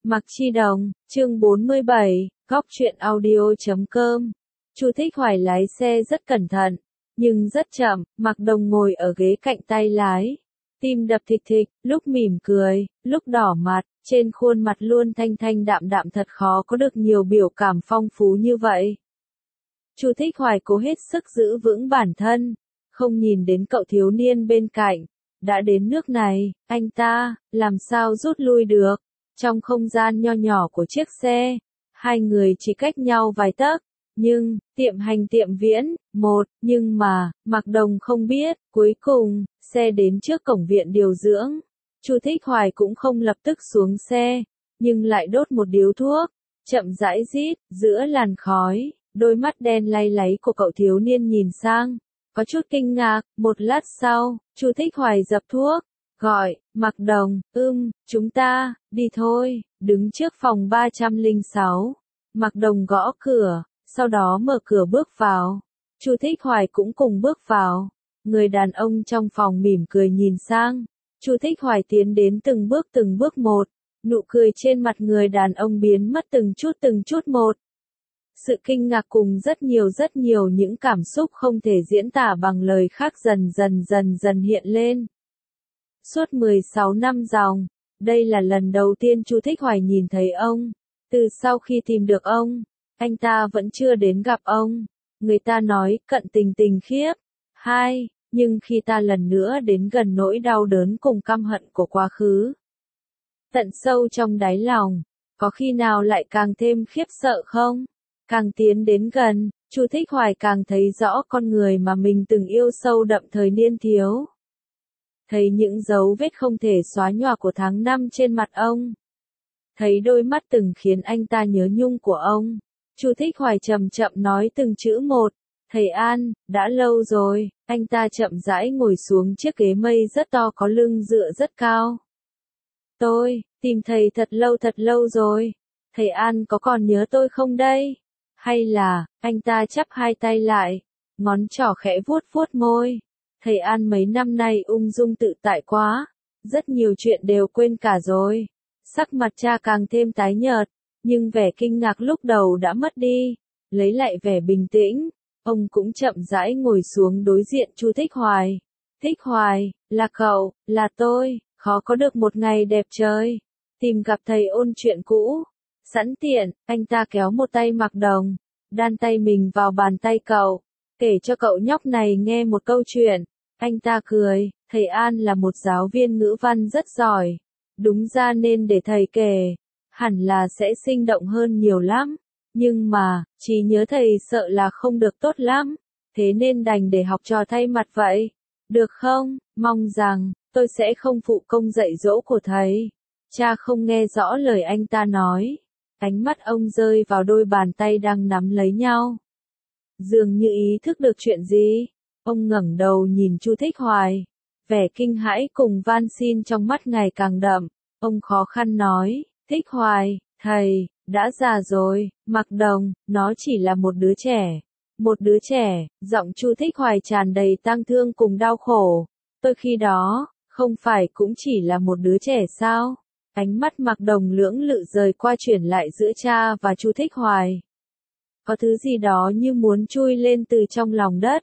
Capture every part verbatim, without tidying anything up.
Mạc Chi Đồng, chương bốn mươi bảy, góc truyện audio chấm com. Chu Thích Hoài lái xe rất cẩn thận, nhưng rất chậm, Mạc Đồng ngồi ở ghế cạnh tay lái. Tim đập thịch thịch, lúc mỉm cười, lúc đỏ mặt, trên khuôn mặt luôn thanh thanh đạm đạm, thật khó có được nhiều biểu cảm phong phú như vậy. Chu Thích Hoài cố hết sức giữ vững bản thân, không nhìn đến cậu thiếu niên bên cạnh. Đã đến nước này, anh ta, làm sao rút lui được? Trong không gian nho nhỏ của chiếc xe, hai người chỉ cách nhau vài tấc, nhưng, tiệm hành tiệm viễn, một, nhưng mà, Mạc Đồng không biết, cuối cùng, xe đến trước cổng viện điều dưỡng. Chu Thích Hoài cũng không lập tức xuống xe, nhưng lại đốt một điếu thuốc, chậm rãi rít, giữa làn khói, đôi mắt đen lay láy của cậu thiếu niên nhìn sang, có chút kinh ngạc. Một lát sau, Chu Thích Hoài dập thuốc, gọi, Mạc Đồng, ưm, chúng ta, đi thôi, đứng trước phòng ba trăm lẻ sáu. Mạc Đồng gõ cửa, sau đó mở cửa bước vào. Chu Thích Hoài cũng cùng bước vào. Người đàn ông trong phòng mỉm cười nhìn sang. Chu Thích Hoài tiến đến từng bước từng bước một. Nụ cười trên mặt người đàn ông biến mất từng chút từng chút một. Sự kinh ngạc cùng rất nhiều rất nhiều những cảm xúc không thể diễn tả bằng lời khác dần dần dần dần hiện lên. Suốt mười sáu năm dòng, đây là lần đầu tiên Chu Thích Hoài nhìn thấy ông. Từ sau khi tìm được ông, anh ta vẫn chưa đến gặp ông. Người ta nói cận tình tình khiếp. Hai, nhưng khi ta lần nữa đến gần nỗi đau đớn cùng căm hận của quá khứ, tận sâu trong đáy lòng, có khi nào lại càng thêm khiếp sợ không? Càng tiến đến gần, Chu Thích Hoài càng thấy rõ con người mà mình từng yêu sâu đậm thời niên thiếu. Thấy những dấu vết không thể xóa nhòa của tháng năm trên mặt ông. Thấy đôi mắt từng khiến anh ta nhớ nhung của ông. Chu Thích Hoài chậm chậm nói từng chữ một. Thầy An, đã lâu rồi. Anh ta chậm rãi ngồi xuống chiếc ghế mây rất to có lưng dựa rất cao. Tôi, tìm thầy thật lâu thật lâu rồi. Thầy An có còn nhớ tôi không đây? Hay là, anh ta chắp hai tay lại, ngón trỏ khẽ vuốt vuốt môi. Thầy An mấy năm nay ung dung tự tại quá, rất nhiều chuyện đều quên cả rồi. Sắc mặt cha càng thêm tái nhợt, nhưng vẻ kinh ngạc lúc đầu đã mất đi, lấy lại vẻ bình tĩnh. Ông cũng chậm rãi ngồi xuống đối diện Chu Thích Hoài. Thích Hoài, là cậu, là tôi, khó có được một ngày đẹp trời. Tìm gặp thầy ôn chuyện cũ. Sẵn tiện, anh ta kéo một tay Mạc Đồng, đan tay mình vào bàn tay cậu, kể cho cậu nhóc này nghe một câu chuyện. Anh ta cười, thầy An là một giáo viên ngữ văn rất giỏi. Đúng ra nên để thầy kể, hẳn là sẽ sinh động hơn nhiều lắm. Nhưng mà, trí nhớ thầy sợ là không được tốt lắm, thế nên đành để học trò thay mặt vậy. Được không? Mong rằng, tôi sẽ không phụ công dạy dỗ của thầy. Cha không nghe rõ lời anh ta nói. Ánh mắt ông rơi vào đôi bàn tay đang nắm lấy nhau. Dường như ý thức được chuyện gì. Ông ngẩng đầu nhìn Chu Thích Hoài. Vẻ kinh hãi cùng van xin trong mắt ngày càng đậm. Ông khó khăn nói, Thích Hoài, thầy, đã già rồi. Mạc Đồng, nó chỉ là một đứa trẻ. Một đứa trẻ, giọng Chu Thích Hoài tràn đầy tang thương cùng đau khổ. Tôi khi đó, không phải cũng chỉ là một đứa trẻ sao? Ánh mắt Mạc Đồng lưỡng lự rời qua chuyển lại giữa cha và Chu Thích Hoài. Có thứ gì đó như muốn chui lên từ trong lòng đất.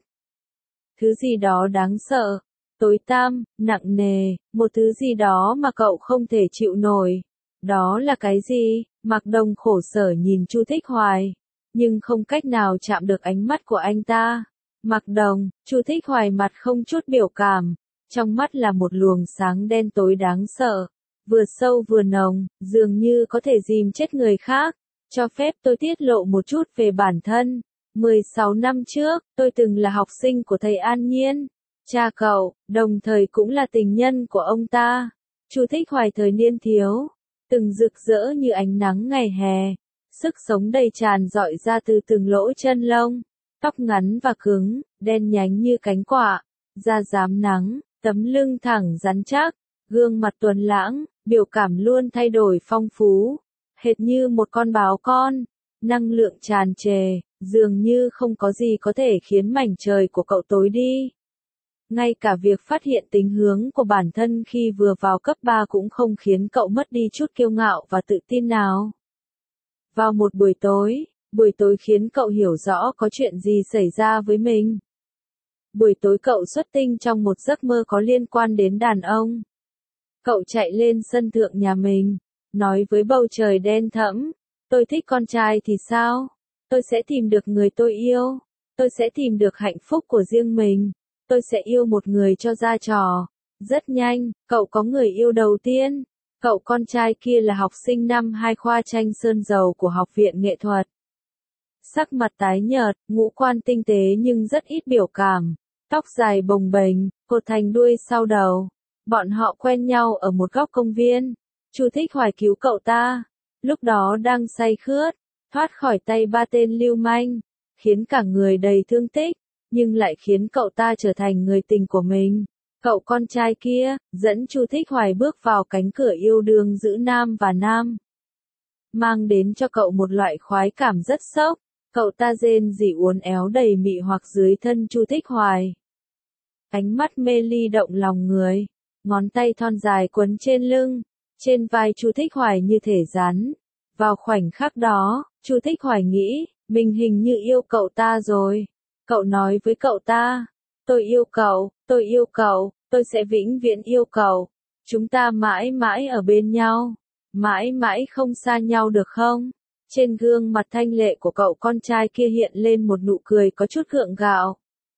Thứ gì đó đáng sợ, tối tăm, nặng nề, một thứ gì đó mà cậu không thể chịu nổi. Đó là cái gì? Mạc Đồng khổ sở nhìn Chu Thích Hoài, nhưng không cách nào chạm được ánh mắt của anh ta. Mạc Đồng, Chu Thích Hoài mặt không chút biểu cảm, trong mắt là một luồng sáng đen tối đáng sợ. Vừa sâu vừa nồng, dường như có thể dìm chết người khác. Cho phép tôi tiết lộ một chút về bản thân. mười sáu năm trước, tôi từng là học sinh của thầy An Nhiên. Cha cậu, đồng thời cũng là tình nhân của ông ta. Chu Thích Hoài thời niên thiếu, từng rực rỡ như ánh nắng ngày hè. Sức sống đầy tràn dọi ra từ từng lỗ chân lông. Tóc ngắn và cứng, đen nhánh như cánh quạ. Da rám nắng, tấm lưng thẳng rắn chắc. Gương mặt tuấn lãng, biểu cảm luôn thay đổi phong phú, hệt như một con báo con, năng lượng tràn trề, dường như không có gì có thể khiến mảnh trời của cậu tối đi. Ngay cả việc phát hiện tính hướng của bản thân khi vừa vào cấp ba cũng không khiến cậu mất đi chút kiêu ngạo và tự tin nào. Vào một buổi tối, buổi tối khiến cậu hiểu rõ có chuyện gì xảy ra với mình. Buổi tối cậu xuất tinh trong một giấc mơ có liên quan đến đàn ông. Cậu chạy lên sân thượng nhà mình, nói với bầu trời đen thẫm, tôi thích con trai thì sao? Tôi sẽ tìm được người tôi yêu. Tôi sẽ tìm được hạnh phúc của riêng mình. Tôi sẽ yêu một người cho ra trò. Rất nhanh, cậu có người yêu đầu tiên. Cậu con trai kia là học sinh năm hai khoa tranh sơn dầu của Học viện Nghệ thuật. Sắc mặt tái nhợt, ngũ quan tinh tế nhưng rất ít biểu cảm. Tóc dài bồng bềnh, cột thành đuôi sau đầu. Bọn họ quen nhau ở một góc công viên. Chu Thích Hoài cứu cậu ta. Lúc đó đang say khướt, thoát khỏi tay ba tên lưu manh, khiến cả người đầy thương tích, nhưng lại khiến cậu ta trở thành người tình của mình. Cậu con trai kia, dẫn Chu Thích Hoài bước vào cánh cửa yêu đương giữa nam và nam. Mang đến cho cậu một loại khoái cảm rất sốc, cậu ta rên rỉ uốn éo đầy mị hoặc dưới thân Chu Thích Hoài. Ánh mắt mê ly động lòng người, ngón tay thon dài quấn trên lưng, trên vai Chu Thích Hoài như thể rắn. Vào khoảnh khắc đó, Chu Thích Hoài nghĩ, mình hình như yêu cậu ta rồi. Cậu nói với cậu ta, tôi yêu cậu, tôi yêu cậu, tôi sẽ vĩnh viễn yêu cậu. Chúng ta mãi mãi ở bên nhau, mãi mãi không xa nhau được không? Trên gương mặt thanh lệ của cậu con trai kia hiện lên một nụ cười có chút gượng gạo.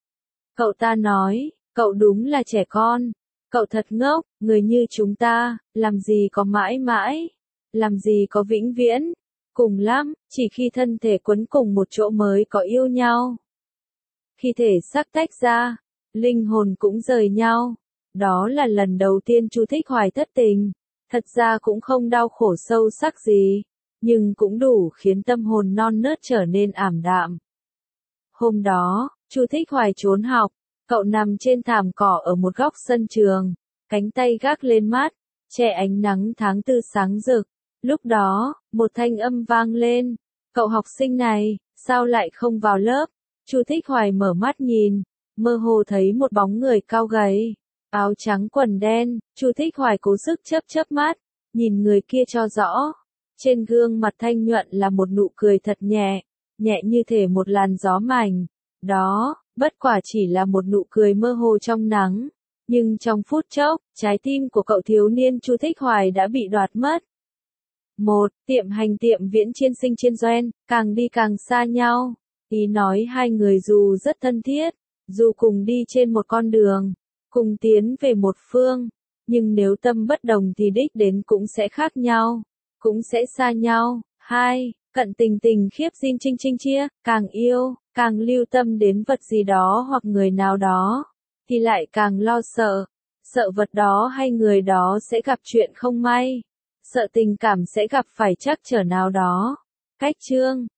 Cậu ta nói, cậu đúng là trẻ con, cậu thật ngốc, người như chúng ta, làm gì có mãi mãi, làm gì có vĩnh viễn, cùng lắm, chỉ khi thân thể quấn cùng một chỗ mới có yêu nhau. Khi thể xác tách ra, linh hồn cũng rời nhau. Đó là lần đầu tiên Chu Thích Hoài thất tình, thật ra cũng không đau khổ sâu sắc gì, nhưng cũng đủ khiến tâm hồn non nớt trở nên ảm đạm. Hôm đó, Chu Thích Hoài trốn học, cậu nằm trên thảm cỏ ở một góc sân trường, cánh tay gác lên mắt, che ánh nắng tháng tư sáng rực. Lúc đó, một thanh âm vang lên, cậu học sinh này, sao lại không vào lớp? Chu Thích Hoài mở mắt nhìn, mơ hồ thấy một bóng người cao gầy, áo trắng quần đen. Chu Thích Hoài cố sức chớp chớp mắt, nhìn người kia cho rõ. Trên gương mặt thanh nhuận là một nụ cười thật nhẹ, nhẹ như thể một làn gió mảnh. Đó, bất quả chỉ là một nụ cười mơ hồ trong nắng, nhưng trong phút chốc, trái tim của cậu thiếu niên Chu Thích Hoài đã bị đoạt mất. Một, tiệm hành tiệm viễn chiên sinh chiên doen, càng đi càng xa nhau. Ý nói hai người dù rất thân thiết, dù cùng đi trên một con đường, cùng tiến về một phương, nhưng nếu tâm bất đồng thì đích đến cũng sẽ khác nhau, cũng sẽ xa nhau. Hai, cận tình tình khiếp dinh chinh chinh chia, càng yêu, càng lưu tâm đến vật gì đó hoặc người nào đó, thì lại càng lo sợ, sợ vật đó hay người đó sẽ gặp chuyện không may, sợ tình cảm sẽ gặp phải trắc trở nào đó. Cách chương